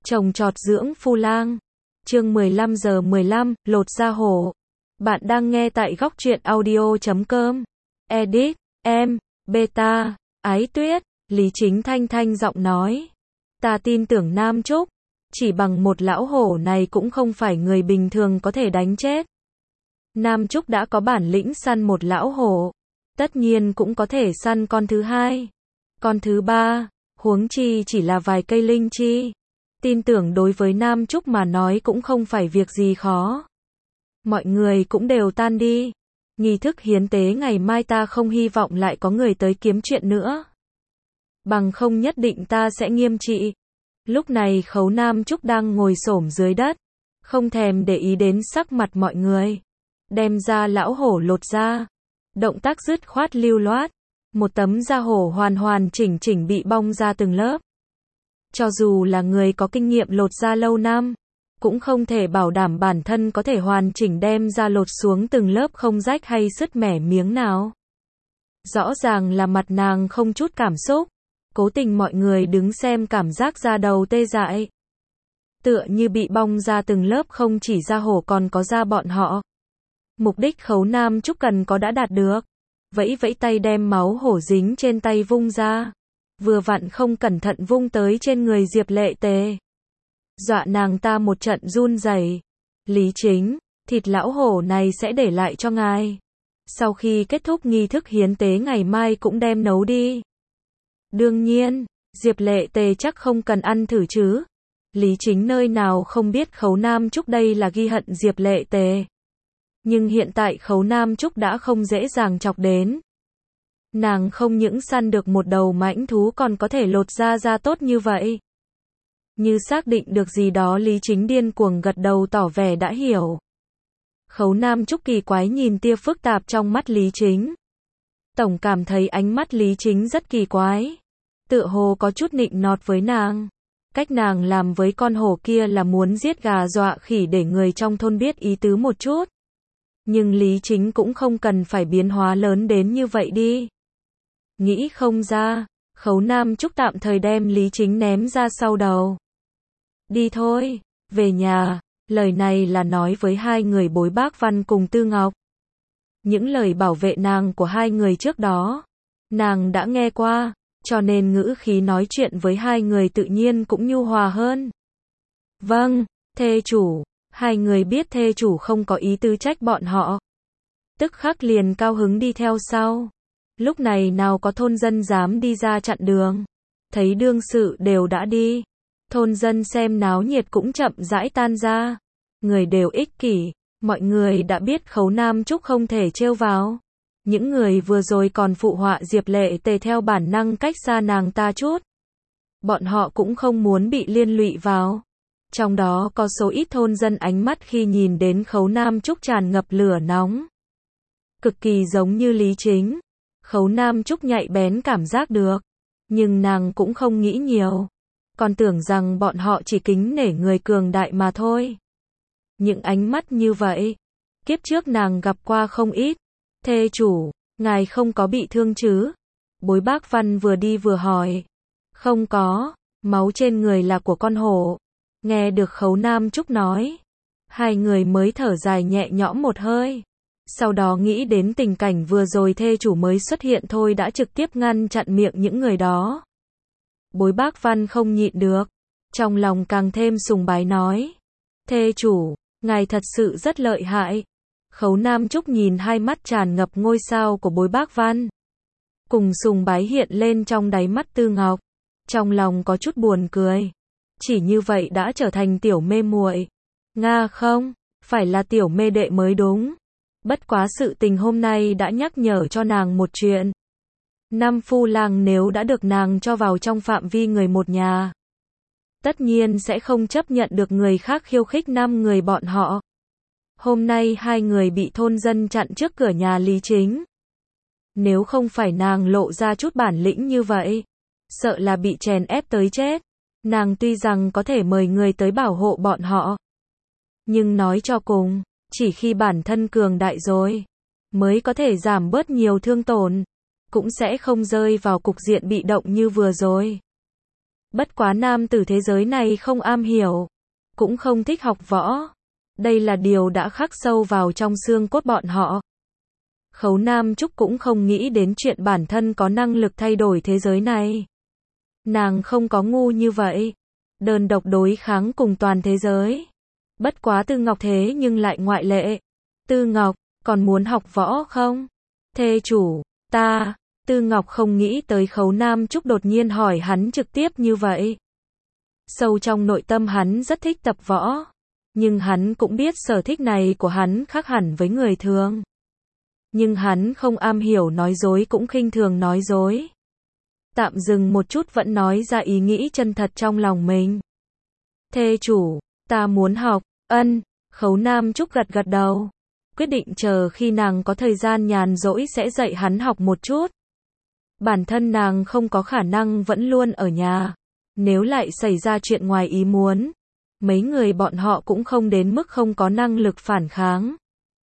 Trồng trọt dưỡng phu lang. Chương 15:15, lột da hổ. Bạn đang nghe tại góc truyện audio.com. Edit, em, beta, Ái Tuyết, Lý Chính thanh thanh giọng nói. Ta tin tưởng Nam Trúc, chỉ bằng một lão hổ này cũng không phải người bình thường có thể đánh chết. Nam Trúc đã có bản lĩnh săn một lão hổ, tất nhiên cũng có thể săn con thứ hai, con thứ ba, huống chi chỉ là vài cây linh chi. Tin tưởng đối với Nam Trúc mà nói cũng không phải việc gì khó. Mọi người cũng đều tan đi. Nghi thức hiến tế ngày mai ta không hy vọng lại có người tới kiếm chuyện nữa. Bằng không nhất định ta sẽ nghiêm trị. Lúc này Khấu Nam Trúc đang ngồi xổm dưới đất, không thèm để ý đến sắc mặt mọi người. Đem ra lão hổ lột da. Động tác dứt khoát lưu loát. Một tấm da hổ hoàn hoàn chỉnh chỉnh bị bong ra từng lớp. Cho dù là người có kinh nghiệm lột da lâu năm, cũng không thể bảo đảm bản thân có thể hoàn chỉnh đem da lột xuống từng lớp không rách hay sứt mẻ miếng nào. Rõ ràng là mặt nàng không chút cảm xúc, cố tình mọi người đứng xem cảm giác da đầu tê dại. Tựa như bị bong ra từng lớp không chỉ da hổ còn có da bọn họ. Mục đích Khấu Nam Trúc cần có đã đạt được. Vẫy vẫy tay đem máu hổ dính trên tay vung ra. Vừa vặn không cẩn thận vung tới trên người Diệp Lệ Tề. Dọa nàng ta một trận run rẩy. Lý Chính, thịt lão hổ này sẽ để lại cho ngài. Sau khi kết thúc nghi thức hiến tế ngày mai cũng đem nấu đi. Đương nhiên, Diệp Lệ Tề chắc không cần ăn thử chứ. Lý Chính nơi nào không biết Khấu Nam Trúc đây là ghi hận Diệp Lệ Tề. Nhưng hiện tại Khấu Nam Trúc đã không dễ dàng chọc đến. Nàng không những săn được một đầu mãnh thú còn có thể lột da tốt như vậy. Như xác định được gì đó Lý Chính điên cuồng gật đầu tỏ vẻ đã hiểu. Khấu Nam Trúc kỳ quái nhìn tia phức tạp trong mắt Lý Chính. Tổng cảm thấy ánh mắt Lý Chính rất kỳ quái. Tựa hồ có chút nịnh nọt với nàng. Cách nàng làm với con hổ kia là muốn giết gà dọa khỉ để người trong thôn biết ý tứ một chút. Nhưng Lý Chính cũng không cần phải biến hóa lớn đến như vậy đi. Nghĩ không ra, Khấu Nam Trúc tạm thời đem Lý Chính ném ra sau đầu. Đi thôi, về nhà. Lời này là nói với hai người Bối Bác Văn cùng Tư Ngọc. Những lời bảo vệ nàng của hai người trước đó, nàng đã nghe qua, cho nên ngữ khí nói chuyện với hai người tự nhiên cũng nhu hòa hơn. Vâng, thê chủ. Hai người biết thê chủ không có ý tứ trách bọn họ. Tức khắc liền cao hứng đi theo sau. Lúc này nào có thôn dân dám đi ra chặn đường. Thấy đương sự đều đã đi. Thôn dân xem náo nhiệt cũng chậm rãi tan ra. Người đều ích kỷ. Mọi người đã biết Khấu Nam Trúc không thể trêu vào. Những người vừa rồi còn phụ họa Diệp Lệ Tề theo bản năng cách xa nàng ta chút. Bọn họ cũng không muốn bị liên lụy vào. Trong đó có số ít thôn dân ánh mắt khi nhìn đến Khấu Nam Trúc tràn ngập lửa nóng. Cực kỳ giống như Lý Chính. Khấu Nam Trúc nhạy bén cảm giác được. Nhưng nàng cũng không nghĩ nhiều. Còn tưởng rằng bọn họ chỉ kính nể người cường đại mà thôi. Những ánh mắt như vậy, kiếp trước nàng gặp qua không ít. Thê chủ, ngài không có bị thương chứ? Bối Bác Văn vừa đi vừa hỏi. Không có, máu trên người là của con hổ. Nghe được Khấu Nam Trúc nói, hai người mới thở dài nhẹ nhõm một hơi. Sau đó nghĩ đến tình cảnh vừa rồi thê chủ mới xuất hiện thôi đã trực tiếp ngăn chặn miệng những người đó. Bối Bác Văn không nhịn được, trong lòng càng thêm sùng bái nói. Thê chủ, ngài thật sự rất lợi hại. Khấu Nam Trúc nhìn hai mắt tràn ngập ngôi sao của Bối Bác Văn. Cùng sùng bái hiện lên trong đáy mắt Tư Ngọc. Trong lòng có chút buồn cười. Chỉ như vậy đã trở thành tiểu mê muội. Nga không, phải là tiểu mê đệ mới đúng. Bất quá sự tình hôm nay đã nhắc nhở cho nàng một chuyện. Năm phu lang nếu đã được nàng cho vào trong phạm vi người một nhà, tất nhiên sẽ không chấp nhận được người khác khiêu khích năm người bọn họ. Hôm nay hai người bị thôn dân chặn trước cửa nhà Lý Chính. Nếu không phải nàng lộ ra chút bản lĩnh như vậy, sợ là bị chèn ép tới chết. Nàng tuy rằng có thể mời người tới bảo hộ bọn họ, nhưng nói cho cùng, chỉ khi bản thân cường đại rồi, mới có thể giảm bớt nhiều thương tổn, cũng sẽ không rơi vào cục diện bị động như vừa rồi. Bất quá nam tử thế giới này không am hiểu, cũng không thích học võ. Đây là điều đã khắc sâu vào trong xương cốt bọn họ. Khấu Nam Trúc cũng không nghĩ đến chuyện bản thân có năng lực thay đổi thế giới này. Nàng không có ngu như vậy. Đơn độc đối kháng cùng toàn thế giới. Bất quá Tư Ngọc thế nhưng lại ngoại lệ. Tư Ngọc, còn muốn học võ không? Thê chủ, ta. Tư Ngọc không nghĩ tới Khấu Nam Trúc đột nhiên hỏi hắn trực tiếp như vậy. Sâu trong nội tâm hắn rất thích tập võ. Nhưng hắn cũng biết sở thích này của hắn khác hẳn với người thường. Nhưng hắn không am hiểu nói dối cũng khinh thường nói dối. Tạm dừng một chút vẫn nói ra ý nghĩ chân thật trong lòng mình. Thê chủ, ta muốn học. Ân. Khấu Nam Trúc gật gật đầu. Quyết định chờ khi nàng có thời gian nhàn rỗi sẽ dạy hắn học một chút. Bản thân nàng không có khả năng vẫn luôn ở nhà. Nếu lại xảy ra chuyện ngoài ý muốn, mấy người bọn họ cũng không đến mức không có năng lực phản kháng.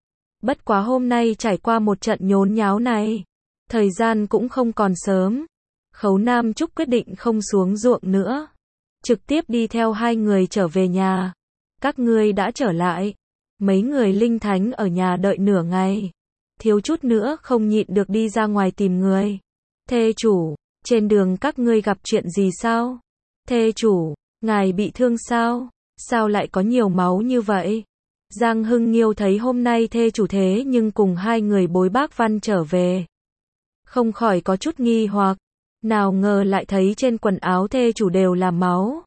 Bất quá hôm nay trải qua một trận nhốn nháo này, thời gian cũng không còn sớm. Khấu Nam Trúc quyết định không xuống ruộng nữa, trực tiếp đi theo hai người trở về nhà. Các ngươi đã trở lại. Mấy người linh thánh ở nhà đợi nửa ngày, thiếu chút nữa không nhịn được đi ra ngoài tìm người. Thê chủ, trên đường các ngươi gặp chuyện gì sao? Thê chủ, ngài bị thương sao? Sao lại có nhiều máu như vậy? Giang Hưng Nghiêu thấy hôm nay thê chủ thế nhưng cùng hai người bối bác văn trở về. Không khỏi có chút nghi hoặc, nào ngờ lại thấy trên quần áo thê chủ đều là máu.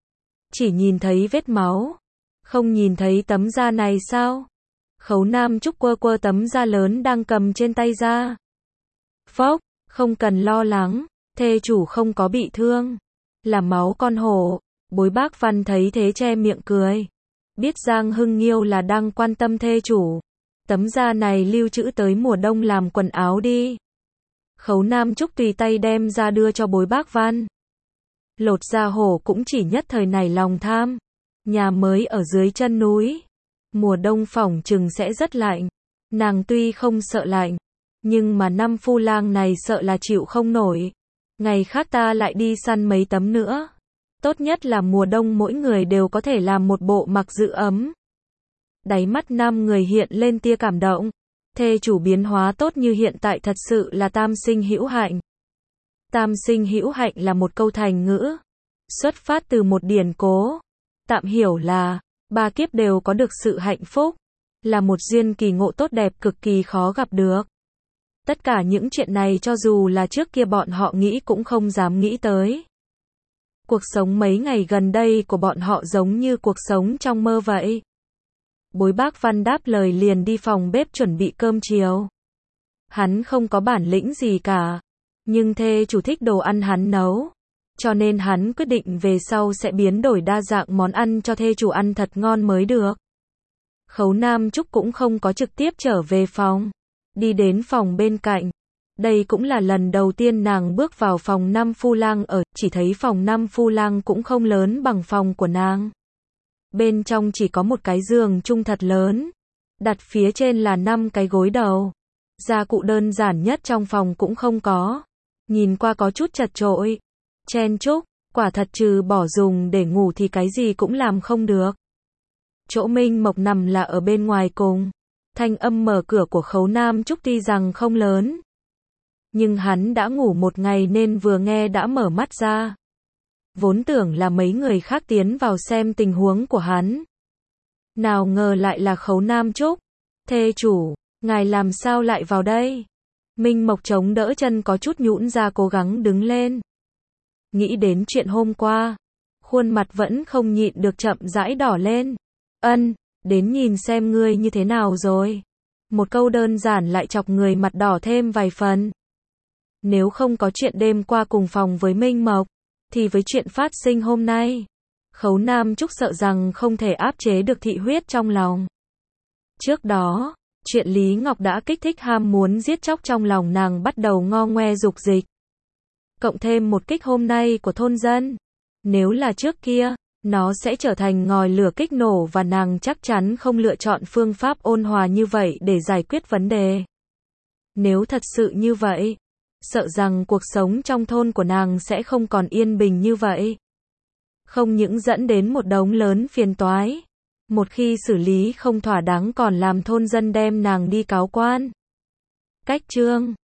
Chỉ nhìn thấy vết máu, không nhìn thấy tấm da này sao? Khấu Nam Trúc quơ quơ tấm da lớn đang cầm trên tay ra. Phốc, không cần lo lắng, thê chủ không có bị thương. Là máu con hổ. Bối bác văn thấy thế che miệng cười. Biết Giang Hưng Nghiêu là đang quan tâm thê chủ. Tấm da này lưu trữ tới mùa đông làm quần áo đi. Khấu Nam Trúc tùy tay đem ra đưa cho bối bác văn. Lột da hổ cũng chỉ nhất thời này lòng tham. Nhà mới ở dưới chân núi. Mùa đông phỏng chừng sẽ rất lạnh. Nàng tuy không sợ lạnh, nhưng mà năm phu lang này sợ là chịu không nổi. Ngày khác ta lại đi săn mấy tấm nữa. Tốt nhất là mùa đông mỗi người đều có thể làm một bộ mặc giữ ấm. Đáy mắt năm người hiện lên tia cảm động. Thê chủ biến hóa tốt như hiện tại thật sự là tam sinh hữu hạnh. Tam sinh hữu hạnh là một câu thành ngữ, xuất phát từ một điển cố. Tạm hiểu là, ba kiếp đều có được sự hạnh phúc. Là một duyên kỳ ngộ tốt đẹp cực kỳ khó gặp được. Tất cả những chuyện này cho dù là trước kia bọn họ nghĩ cũng không dám nghĩ tới. Cuộc sống mấy ngày gần đây của bọn họ giống như cuộc sống trong mơ vậy. Bối bác văn đáp lời liền đi phòng bếp chuẩn bị cơm chiều. Hắn không có bản lĩnh gì cả, nhưng thê chủ thích đồ ăn hắn nấu. Cho nên hắn quyết định về sau sẽ biến đổi đa dạng món ăn cho thê chủ ăn thật ngon mới được. Khấu Nam Trúc cũng không có trực tiếp trở về phòng. Đi đến phòng bên cạnh. Đây cũng là lần đầu tiên nàng bước vào phòng năm phu lang ở, chỉ thấy phòng năm phu lang cũng không lớn bằng phòng của nàng. Bên trong chỉ có một cái giường chung thật lớn, đặt phía trên là 5 cái gối đầu. Gia cụ đơn giản nhất trong phòng cũng không có. Nhìn qua có chút chật chội, chen chúc, quả thật trừ bỏ dùng để ngủ thì cái gì cũng làm không được. Chỗ Minh Mộc nằm là ở bên ngoài cùng. Thanh âm mở cửa của Khấu Nam Trúc tuy rằng không lớn, nhưng hắn đã ngủ một ngày nên vừa nghe đã mở mắt ra. Vốn tưởng là mấy người khác tiến vào xem tình huống của hắn. Nào ngờ lại là Khấu Nam Trúc. Thê chủ, ngài làm sao lại vào đây? Minh Mộc chống đỡ chân có chút nhũn ra cố gắng đứng lên. Nghĩ đến chuyện hôm qua, khuôn mặt vẫn không nhịn được chậm rãi đỏ lên. Ân, đến nhìn xem ngươi như thế nào rồi. Một câu đơn giản lại chọc người mặt đỏ thêm vài phần. Nếu không có chuyện đêm qua cùng phòng với Minh Mộc, thì với chuyện phát sinh hôm nay, Khấu Nam Trúc sợ rằng không thể áp chế được thị huyết trong lòng. Trước đó, chuyện Lý Ngọc đã kích thích ham muốn giết chóc trong lòng nàng bắt đầu ngo ngoe dục dịch. Cộng thêm một kích hôm nay của thôn dân. Nếu là trước kia, nó sẽ trở thành ngòi lửa kích nổ và nàng chắc chắn không lựa chọn phương pháp ôn hòa như vậy để giải quyết vấn đề. Nếu thật sự như vậy, sợ rằng cuộc sống trong thôn của nàng sẽ không còn yên bình như vậy. Không những dẫn đến một đống lớn phiền toái, một khi xử lý không thỏa đáng còn làm thôn dân đem nàng đi cáo quan. Cách chương